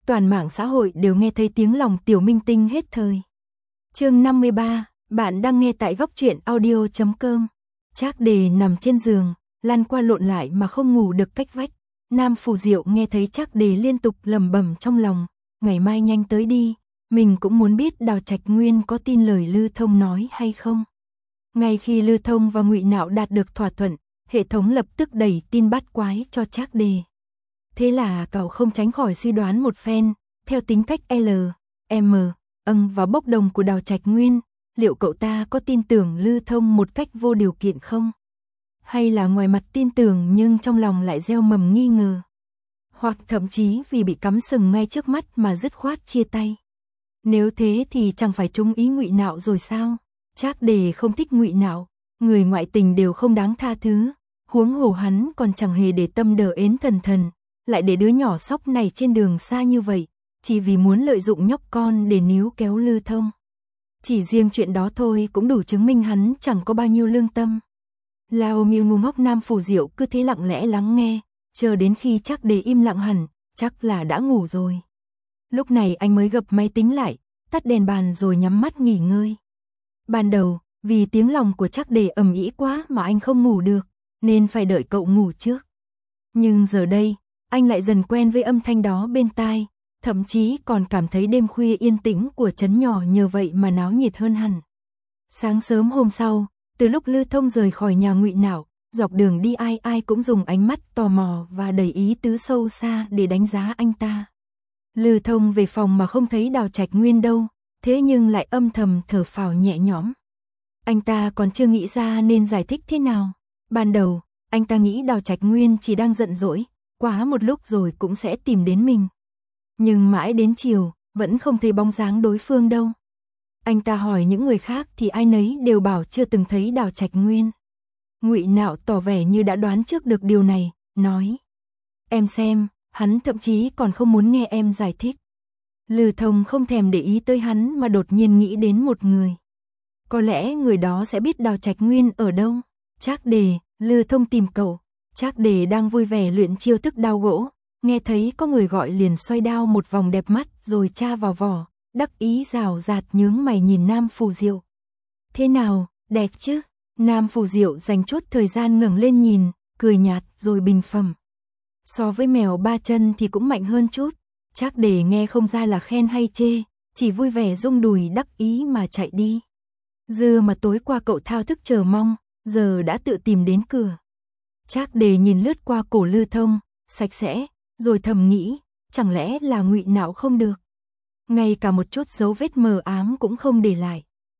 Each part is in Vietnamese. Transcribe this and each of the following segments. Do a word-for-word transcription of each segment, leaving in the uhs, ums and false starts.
toàn mạng xã hội đều nghe thấy tiếng lòng tiểu minh tinh hết thời. Chương năm mươi ba, bạn đang nghe tại góc truyện audio chấm com. Trác Đề nằm trên giường, lăn qua lộn lại mà không ngủ được cách vách. Nam Phù Diệu nghe thấy Trác Đề liên tục lẩm bẩm trong lòng, ngày mai nhanh tới đi, mình cũng muốn biết Đào Trạch Nguyên có tin lời Lư Thông nói hay không. Ngay khi Lư Thông và Ngụy Nạo đạt được thỏa thuận, hệ thống lập tức đẩy tin bát quái cho Trác Đề. Thế là cậu không tránh khỏi suy đoán một phen, theo tính cách L, M, âng và bốc đồng của Đào Trạch Nguyên, liệu cậu ta có tin tưởng Lư Thông một cách vô điều kiện không? Hay là ngoài mặt tin tưởng nhưng trong lòng lại gieo mầm nghi ngờ? Hoặc thậm chí vì bị cắm sừng ngay trước mắt mà dứt khoát chia tay. Nếu thế thì chẳng phải trúng ý Ngụy Nạo rồi sao? Trác Đề không thích Ngụy Nạo, người ngoại tình đều không đáng tha thứ, huống hồ hắn còn chẳng hề để tâm đờ ến thần thần, lại để đứa nhỏ sóc này trên đường xa như vậy, chỉ vì muốn lợi dụng nhóc con để níu kéo Lư Thông. Chỉ riêng chuyện đó thôi cũng đủ chứng minh hắn chẳng có bao nhiêu lương tâm. Lao Miêu ngu ngốc Nam Phù Diệu cứ thế lặng lẽ lắng nghe, chờ đến khi Trác Đề im lặng hẳn, chắc là đã ngủ rồi. Lúc này anh mới gập máy tính lại, tắt đèn bàn rồi nhắm mắt nghỉ ngơi. Ban đầu, vì tiếng lòng của Trác Đề ầm ĩ quá mà anh không ngủ được, nên phải đợi cậu ngủ trước. Nhưng giờ đây, anh lại dần quen với âm thanh đó bên tai, thậm chí còn cảm thấy đêm khuya yên tĩnh của trấn nhỏ nhờ vậy mà náo nhiệt hơn hẳn. Sáng sớm hôm sau, từ lúc Lư Thông rời khỏi nhà Ngụy Nạo, dọc đường đi ai ai cũng dùng ánh mắt tò mò và đầy ý tứ sâu xa để đánh giá anh ta. Lư Thông về phòng mà không thấy Đào Trạch Nguyên đâu, thế nhưng lại âm thầm thở phào nhẹ nhõm. Anh ta còn chưa nghĩ ra nên giải thích thế nào. Ban đầu, anh ta nghĩ Đào Trạch Nguyên chỉ đang giận dỗi, quá một lúc rồi cũng sẽ tìm đến mình. Nhưng mãi đến chiều, vẫn không thấy bóng dáng đối phương đâu. Anh ta hỏi những người khác thì ai nấy đều bảo chưa từng thấy Đào Trạch Nguyên. Ngụy Nạo tỏ vẻ như đã đoán trước được điều này, nói: "Em xem, hắn thậm chí còn không muốn nghe em giải thích." Lư Thông không thèm để ý tới hắn mà đột nhiên nghĩ đến một người. Có lẽ người đó sẽ biết Đào Trạch Nguyên ở đâu. Trác Đề, Lư Thông tìm cậu. Trác Đề đang vui vẻ luyện chiêu thức đao gỗ, nghe thấy có người gọi liền xoay đao một vòng đẹp mắt rồi tra vào vỏ, đắc ý rào rạt nhướng mày nhìn Nam Phù Diệu. "Thế nào, đẹp chứ?" Nam Phù Diệu dành chút thời gian ngẩng lên nhìn, cười nhạt rồi bình phẩm: "So với mèo ba chân thì cũng mạnh hơn chút." Trác Đề nghe không ra là khen hay chê, chỉ vui vẻ rung đùi đắc ý mà chạy đi. Dưa mà tối qua cậu thao thức chờ mong, giờ đã tự tìm đến cửa. Trác Đề nhìn lướt qua cổ Lư Thông, sạch sẽ, rồi thầm nghĩ, chẳng lẽ là Ngụy Nạo không được. Ngay cả một chút dấu vết mờ ám cũng không để lại.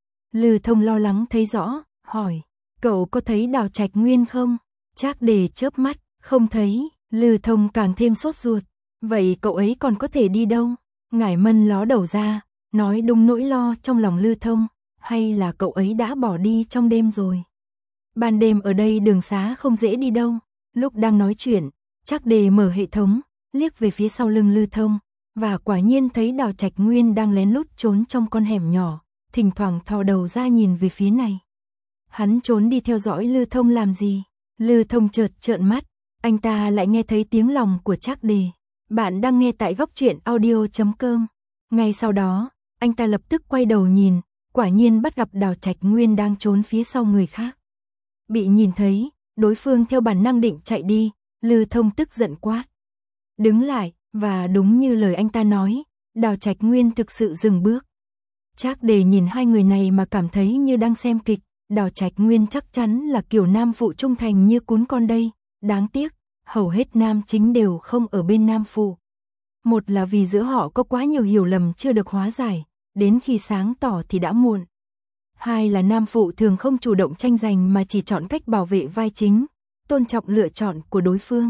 Lư Thông lo lắng thấy rõ, hỏi: "Cậu có thấy Đào Trạch Nguyên không?" Trác Đề chớp mắt, không thấy. Lư Thông càng thêm sốt ruột: "Vậy cậu ấy còn có thể đi đâu?" Ngải Mân ló đầu ra, nói đúng nỗi lo trong lòng Lư Thông: "Hay là cậu ấy đã bỏ đi trong đêm rồi? Ban đêm ở đây đường xá không dễ đi đâu." Lúc đang nói chuyện, Trác Đề mở hệ thống, liếc về phía sau lưng Lư Thông, và quả nhiên thấy Đào Trạch Nguyên đang lén lút trốn trong con hẻm nhỏ, thỉnh thoảng thò đầu ra nhìn về phía này. Hắn trốn đi theo dõi Lư Thông làm gì? Lư Thông chợt trợn mắt, anh ta lại nghe thấy tiếng lòng của Trác Đề. Bạn đang nghe tại góc truyện audio chấm com. Ngay sau đó, anh ta lập tức quay đầu nhìn, quả nhiên bắt gặp Đào Trạch Nguyên đang trốn phía sau người khác. Bị nhìn thấy, đối phương theo bản năng định chạy đi, Lư Thông tức giận quát: "Đứng lại!" Và đúng như lời anh ta nói, Đào Trạch Nguyên thực sự dừng bước. Trác Đề nhìn hai người này mà cảm thấy như đang xem kịch. Đào Trạch Nguyên chắc chắn là kiểu nam phụ trung thành như cún con đây, đáng tiếc, hầu hết nam chính đều không ở bên nam phụ. Một là vì giữa họ có quá nhiều hiểu lầm chưa được hóa giải, đến khi sáng tỏ thì đã muộn. Hai là nam phụ thường không chủ động tranh giành mà chỉ chọn cách bảo vệ vai chính, tôn trọng lựa chọn của đối phương.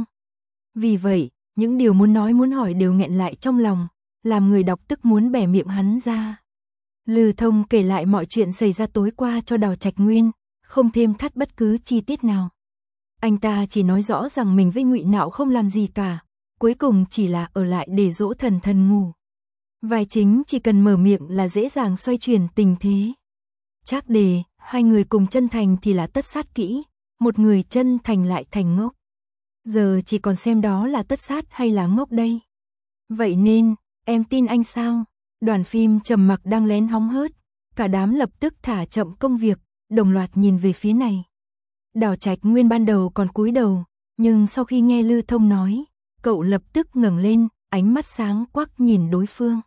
Vì vậy, những điều muốn nói muốn hỏi đều nghẹn lại trong lòng, làm người đọc tức muốn bẻ miệng hắn ra. Lư Thông kể lại mọi chuyện xảy ra tối qua cho Đào Trạch Nguyên, không thêm thắt bất cứ chi tiết nào. Anh ta chỉ nói rõ rằng mình với Ngụy Nạo không làm gì cả, cuối cùng chỉ là ở lại để dỗ thần thần ngủ. Vai chính chỉ cần mở miệng là dễ dàng xoay chuyển tình thế. Trác Đề, hai người cùng chân thành thì là tất sát kỹ, một người chân thành lại thành ngốc. Giờ chỉ còn xem đó là tất sát hay là ngốc đây. Vậy nên, em tin anh sao? Đoàn phim trầm mặc đang lén hóng hớt, cả đám lập tức thả chậm công việc, đồng loạt nhìn về phía này. Đào Trạch Nguyên ban đầu còn cúi đầu, nhưng sau khi nghe Lư Thông nói, cậu lập tức ngẩng lên, ánh mắt sáng quắc nhìn đối phương.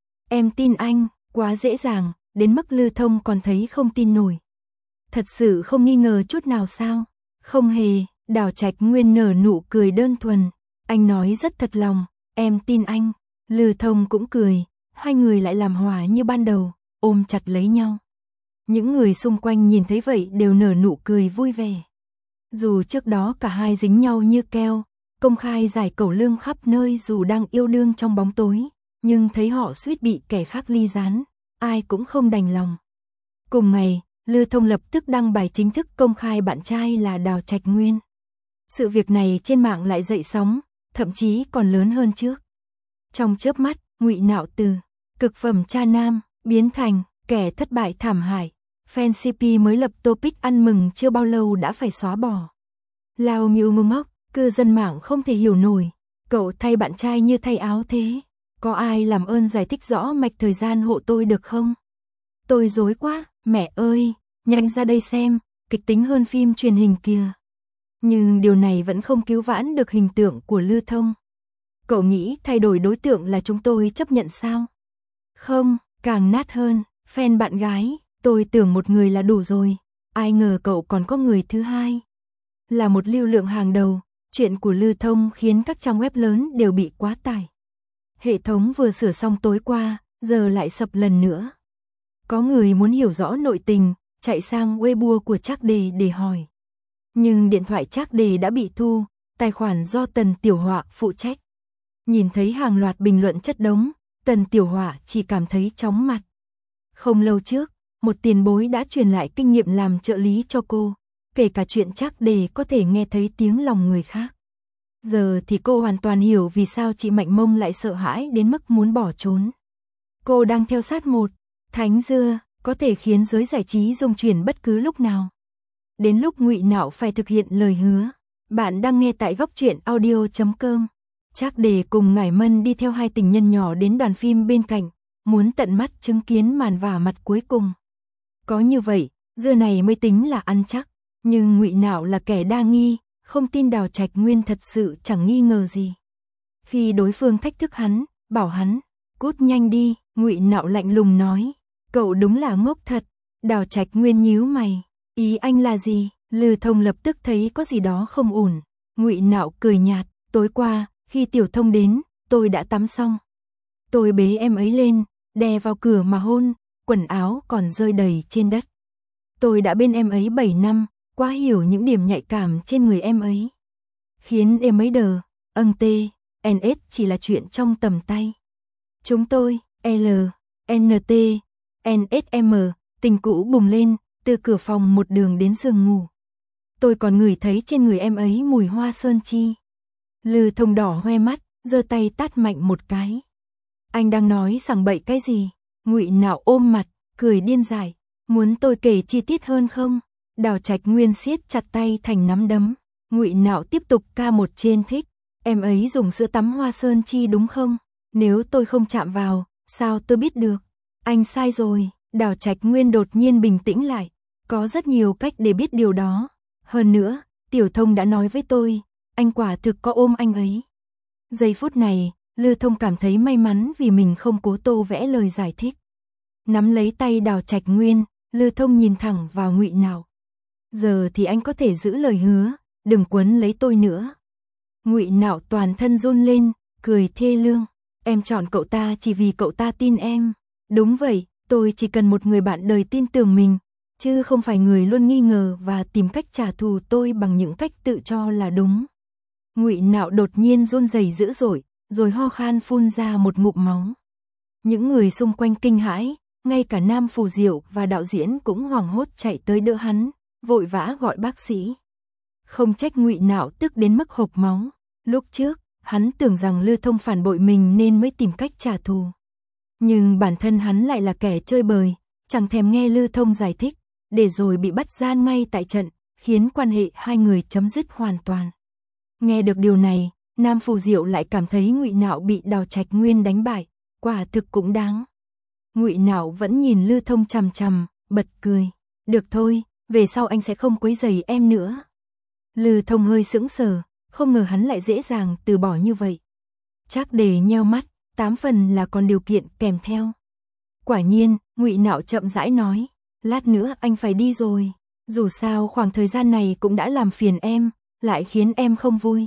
Em tin anh, quá dễ dàng, đến mức Lư Thông còn thấy không tin nổi. Thật sự không nghi ngờ chút nào sao? Không hề, Đào Trạch Nguyên nở nụ cười đơn thuần, anh nói rất thật lòng, em tin anh. Lư Thông cũng cười, hai người lại làm hòa như ban đầu, ôm chặt lấy nhau. Những người xung quanh nhìn thấy vậy đều nở nụ cười vui vẻ. Dù trước đó cả hai dính nhau như keo, công khai giải cẩu lương khắp nơi dù đang yêu đương trong bóng tối, nhưng thấy họ suýt bị kẻ khác ly gián, ai cũng không đành lòng. Cùng ngày, Lư Thông lập tức đăng bài chính thức công khai bạn trai là Đào Trạch Nguyên. Sự việc này trên mạng lại dậy sóng, thậm chí còn lớn hơn trước. Trong chớp mắt, Ngụy Nạo từ cực phẩm cha nam biến thành kẻ thất bại thảm hại. Fan xê pê mới lập topic ăn mừng chưa bao lâu đã phải xóa bỏ. Lao Miu Mù Móc, cư dân mạng không thể hiểu nổi, cậu thay bạn trai như thay áo thế. Có ai làm ơn giải thích rõ mạch thời gian hộ tôi được không? Tôi rối quá, mẹ ơi, nhanh ra đây xem, kịch tính hơn phim truyền hình kìa. Nhưng điều này vẫn không cứu vãn được hình tượng của Lư Thông. Cậu nghĩ thay đổi đối tượng là chúng tôi chấp nhận sao? Không, càng nát hơn, fan bạn gái, tôi tưởng một người là đủ rồi, ai ngờ cậu còn có người thứ hai. Là một lưu lượng hàng đầu, chuyện của Lư Thông khiến các trang web lớn đều bị quá tải. Hệ thống vừa sửa xong tối qua, giờ lại sập lần nữa. Có người muốn hiểu rõ nội tình, chạy sang Weibo của Trác Đề để hỏi. Nhưng điện thoại Trác Đề đã bị thu, tài khoản do Tần Tiểu Họa phụ trách. Nhìn thấy hàng loạt bình luận chất đống, Tần Tiểu Họa chỉ cảm thấy chóng mặt. Không lâu trước, một tiền bối đã truyền lại kinh nghiệm làm trợ lý cho cô, kể cả chuyện Trác Đề có thể nghe thấy tiếng lòng người khác. Giờ thì cô hoàn toàn hiểu vì sao chị Mạnh Mông lại sợ hãi đến mức muốn bỏ trốn. Cô đang theo sát một thánh dưa, có thể khiến giới giải trí rung chuyển bất cứ lúc nào. Đến lúc Ngụy Nạo phải thực hiện lời hứa. Bạn đang nghe tại góc truyện audio chấm com. Trác Đề cùng Ngải Mân đi theo hai tình nhân nhỏ đến đoàn phim bên cạnh, muốn tận mắt chứng kiến màn vả mặt cuối cùng. Có như vậy, dưa này mới tính là ăn chắc. Nhưng Ngụy Nạo là kẻ đa nghi, không tin Đào Trạch Nguyên thật sự chẳng nghi ngờ gì. Khi đối phương thách thức hắn, bảo hắn, cút nhanh đi, Ngụy Nạo lạnh lùng nói, cậu đúng là ngốc thật. Đào Trạch Nguyên nhíu mày, ý anh là gì? Lư Thông lập tức thấy có gì đó không ổn. Ngụy Nạo cười nhạt, tối qua, khi Tiểu Thông đến, tôi đã tắm xong. Tôi bế em ấy lên, đè vào cửa mà hôn, quần áo còn rơi đầy trên đất. Tôi đã bên em ấy bảy năm, quá hiểu những điểm nhạy cảm trên người em ấy. Khiến em ấy đờ, âng tê, en ét chỉ là chuyện trong tầm tay. Chúng tôi, L, en tê, en ét em, tình cũ bùng lên, từ cửa phòng một đường đến giường ngủ. Tôi còn ngửi thấy trên người em ấy mùi hoa sơn chi. Lư Thông đỏ hoe mắt, giơ tay tát mạnh một cái. Anh đang nói sằng bậy cái gì? Ngụy Nạo ôm mặt, cười điên dại. Muốn tôi kể chi tiết hơn không? Đào Trạch Nguyên siết chặt tay thành nắm đấm. Ngụy Nạo tiếp tục ca một trên thích. Em ấy dùng sữa tắm hoa sơn chi đúng không? Nếu tôi không chạm vào, sao tôi biết được? Anh sai rồi. Đào Trạch Nguyên đột nhiên bình tĩnh lại. Có rất nhiều cách để biết điều đó. Hơn nữa, Tiểu Thông đã nói với tôi, anh quả thực có ôm anh ấy. Giây phút này, Lư Thông cảm thấy may mắn vì mình không cố tô vẽ lời giải thích. Nắm lấy tay Đào Trạch Nguyên, Lư Thông nhìn thẳng vào Ngụy Nạo. Giờ thì anh có thể giữ lời hứa, đừng quấn lấy tôi nữa. Ngụy Nạo toàn thân run lên, cười thê lương. Em chọn cậu ta chỉ vì cậu ta tin em. Đúng vậy, tôi chỉ cần một người bạn đời tin tưởng mình, chứ không phải người luôn nghi ngờ và tìm cách trả thù tôi bằng những cách tự cho là đúng. Ngụy Nạo đột nhiên run rẩy dữ dội, rồi ho khan phun ra một ngụm máu. Những người xung quanh kinh hãi, ngay cả Nam Phù Diệu và đạo diễn cũng hoảng hốt chạy tới đỡ hắn, vội vã gọi bác sĩ. Không trách Ngụy Nạo tức đến mức hộc máu. Lúc trước, hắn tưởng rằng Lư Thông phản bội mình nên mới tìm cách trả thù. Nhưng bản thân hắn lại là kẻ chơi bời, chẳng thèm nghe Lư Thông giải thích, để rồi bị bắt gian ngay tại trận, khiến quan hệ hai người chấm dứt hoàn toàn. Nghe được điều này, Nam Phù Diệu lại cảm thấy Ngụy Nạo bị Đào Trạch Nguyên đánh bại, quả thực cũng đáng. Ngụy Nạo vẫn nhìn Lư Thông chằm chằm, bật cười. Được thôi, về sau anh sẽ không quấy rầy em nữa. Lư Thông hơi sững sờ, không ngờ hắn lại dễ dàng từ bỏ như vậy. Trác Đề nheo mắt, tám phần là còn điều kiện kèm theo. Quả nhiên, Ngụy Nạo chậm rãi nói, lát nữa anh phải đi rồi. Dù sao khoảng thời gian này cũng đã làm phiền em, lại khiến em không vui.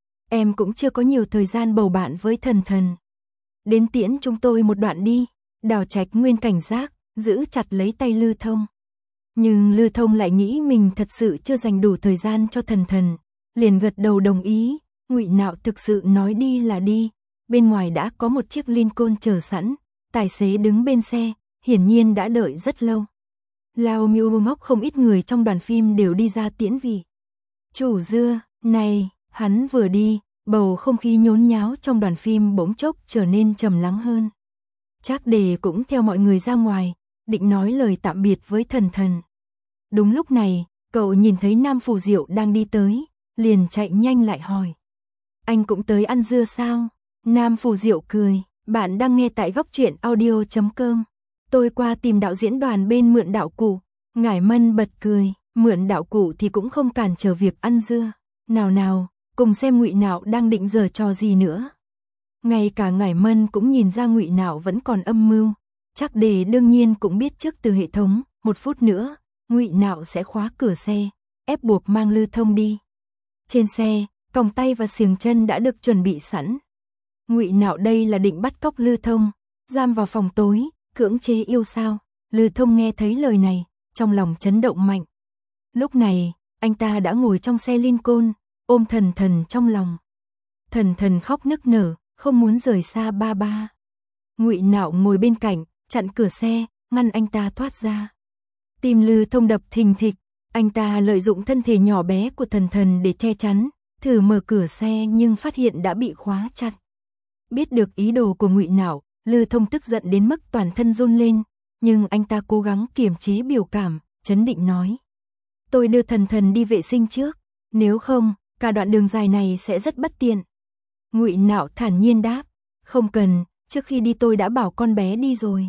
Em cũng chưa có nhiều thời gian bầu bạn với Thần Thần. Đến tiễn chúng tôi một đoạn đi. Đào Trạch Nguyên cảnh giác, giữ chặt lấy tay Lư Thông. Nhưng Lư Thông lại nghĩ mình thật sự chưa dành đủ thời gian cho Thần Thần, liền gật đầu đồng ý. Ngụy Nạo thực sự nói đi là đi. Bên ngoài đã có một chiếc Lincoln chờ sẵn, tài xế đứng bên xe, hiển nhiên đã đợi rất lâu. Lao Miu Móc không ít người trong đoàn phim đều đi ra tiễn vị. Chủ Dưa, này, hắn vừa đi, bầu không khí nhốn nháo trong đoàn phim bỗng chốc trở nên trầm lắng hơn. Trác Đề cũng theo mọi người ra ngoài, định nói lời tạm biệt với Thần Thần. Đúng lúc này, cậu nhìn thấy Nam Phù Diệu đang đi tới, liền chạy nhanh lại hỏi. Anh cũng tới ăn dưa sao? Nam Phù Diệu cười, bạn đang nghe tại góc truyện audio chấm com. Tôi qua tìm đạo diễn đoàn bên mượn đạo cụ. Ngải Mân bật cười, mượn đạo cụ thì cũng không cản trở việc ăn dưa. Nào nào, cùng xem Ngụy Nạo đang định giở trò gì nữa. Ngay cả Ngải Mân cũng nhìn ra Ngụy Nạo vẫn còn âm mưu. Trác Đề đương nhiên cũng biết trước từ hệ thống, một phút nữa, Ngụy Nạo sẽ khóa cửa xe, ép buộc mang Lư Thông đi. Trên xe, còng tay và xiềng chân đã được chuẩn bị sẵn. Ngụy Nạo đây là định bắt cóc Lư Thông, giam vào phòng tối, cưỡng chế yêu sao? Lư Thông nghe thấy lời này, trong lòng chấn động mạnh. Lúc này, anh ta đã ngồi trong xe Lincoln, ôm Thần Thần trong lòng. Thần Thần khóc nức nở, không muốn rời xa ba ba. Ngụy Nạo ngồi bên cạnh, chặn cửa xe, ngăn anh ta thoát ra. Tim Lư Thông đập thình thịch, anh ta lợi dụng thân thể nhỏ bé của Thần Thần để che chắn, thử mở cửa xe nhưng phát hiện đã bị khóa chặt. Biết được ý đồ của Ngụy Nạo, Lư Thông tức giận đến mức toàn thân run lên, nhưng anh ta cố gắng kiềm chế biểu cảm, trấn định nói. Tôi đưa Thần Thần đi vệ sinh trước, nếu không, cả đoạn đường dài này sẽ rất bất tiện. Ngụy Nạo thản nhiên đáp, không cần, trước khi đi tôi đã bảo con bé đi rồi.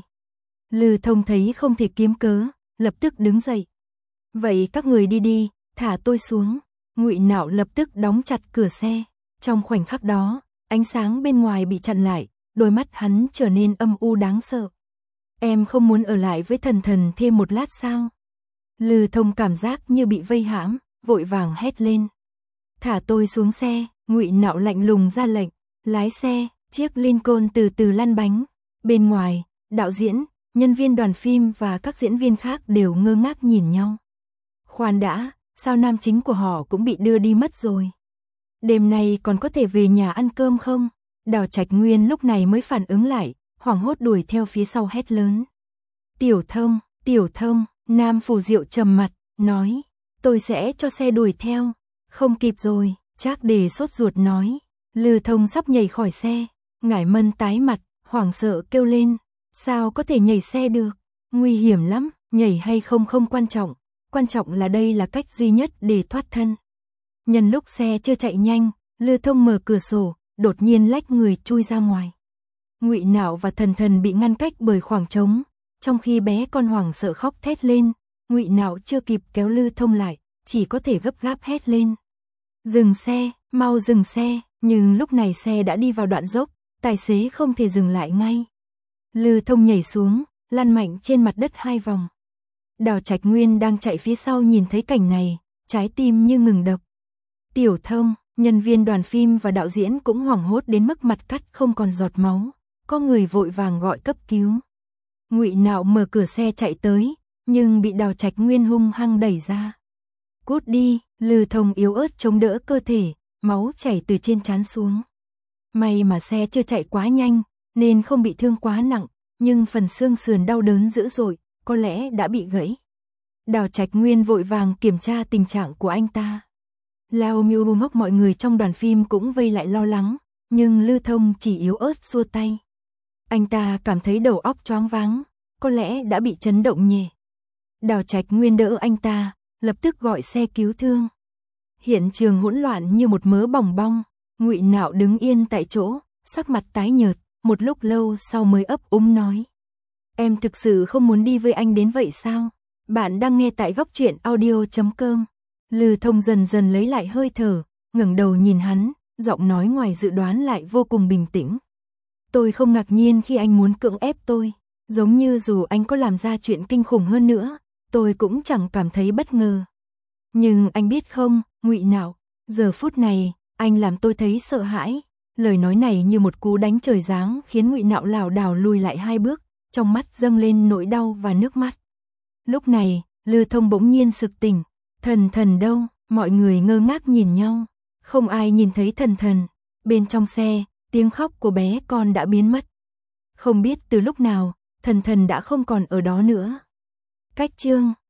Lư Thông thấy không thể kiếm cớ, lập tức đứng dậy. Vậy các người đi đi, thả tôi xuống. Ngụy Nạo lập tức đóng chặt cửa xe. Trong khoảnh khắc đó, ánh sáng bên ngoài bị chặn lại, đôi mắt hắn trở nên âm u đáng sợ. Em không muốn ở lại với Thần Thần thêm một lát sao? Lư Thông cảm giác như bị vây hãm, vội vàng hét lên. Thả tôi xuống xe. Ngụy Nạo lạnh lùng ra lệnh, lái xe, chiếc Lincoln từ từ lăn bánh. Bên ngoài, đạo diễn, nhân viên đoàn phim và các diễn viên khác đều ngơ ngác nhìn nhau. Khoan đã, sao nam chính của họ cũng bị đưa đi mất rồi? Đêm nay còn có thể về nhà ăn cơm không? Đào Trạch Nguyên lúc này mới phản ứng lại, hoảng hốt đuổi theo phía sau hét lớn. Tiểu Thông, Tiểu Thông, Nam Phù Diệu trầm mặt, nói, tôi sẽ cho xe đuổi theo. Không kịp rồi. Trác Đề sốt ruột nói, Lư Thông sắp nhảy khỏi xe. Ngải Mân tái mặt, hoảng sợ kêu lên, sao có thể nhảy xe được, nguy hiểm lắm, nhảy hay không không quan trọng, quan trọng là đây là cách duy nhất để thoát thân. Nhân lúc xe chưa chạy nhanh, Lư Thông mở cửa sổ, đột nhiên lách người chui ra ngoài. Ngụy Nạo và Thần Thần bị ngăn cách bởi khoảng trống, trong khi bé con hoảng sợ khóc thét lên, Ngụy Nạo chưa kịp kéo Lư Thông lại, chỉ có thể gấp gáp hét lên. Dừng xe, mau dừng xe, nhưng lúc này xe đã đi vào đoạn dốc, tài xế không thể dừng lại ngay. Lư Thông nhảy xuống, lăn mạnh trên mặt đất hai vòng. Đào Trạch Nguyên đang chạy phía sau nhìn thấy cảnh này, trái tim như ngừng đập. Tiểu Thông, nhân viên đoàn phim và đạo diễn cũng hoảng hốt đến mức mặt cắt không còn giọt máu, có người vội vàng gọi cấp cứu. Ngụy Nạo mở cửa xe chạy tới, nhưng bị Đào Trạch Nguyên hung hăng đẩy ra. Cút đi. Lư Thông yếu ớt chống đỡ cơ thể, máu chảy từ trên trán xuống. May mà xe chưa chạy quá nhanh, nên không bị thương quá nặng, nhưng phần xương sườn đau đớn dữ dội, có lẽ đã bị gãy. Đào Trạch Nguyên vội vàng kiểm tra tình trạng của anh ta. Lao Miu Móc mọi người trong đoàn phim cũng vây lại lo lắng, nhưng Lư Thông chỉ yếu ớt xua tay. Anh ta cảm thấy đầu óc choáng váng, có lẽ đã bị chấn động nhẹ. Đào Trạch Nguyên đỡ anh ta, lập tức gọi xe cứu thương. Hiện trường hỗn loạn như một mớ bòng bong, Ngụy Nạo đứng yên tại chỗ, sắc mặt tái nhợt, một lúc lâu sau mới ấp úng nói. Em thực sự không muốn đi với anh đến vậy sao? Bạn đang nghe tại góc truyện audio chấm com. Lư Thông dần dần lấy lại hơi thở, ngẩng đầu nhìn hắn, giọng nói ngoài dự đoán lại vô cùng bình tĩnh. Tôi không ngạc nhiên khi anh muốn cưỡng ép tôi, giống như dù anh có làm ra chuyện kinh khủng hơn nữa, tôi cũng chẳng cảm thấy bất ngờ. Nhưng anh biết không, Ngụy Nạo, giờ phút này, anh làm tôi thấy sợ hãi. Lời nói này như một cú đánh trời giáng khiến Ngụy Nạo lảo đảo lùi lại hai bước, trong mắt dâng lên nỗi đau và nước mắt. Lúc này, Lư Thông bỗng nhiên sực tỉnh. Thần Thần đâu? Mọi người ngơ ngác nhìn nhau. Không ai nhìn thấy Thần Thần. Bên trong xe, tiếng khóc của bé con đã biến mất. Không biết từ lúc nào, Thần Thần đã không còn ở đó nữa. Cách chương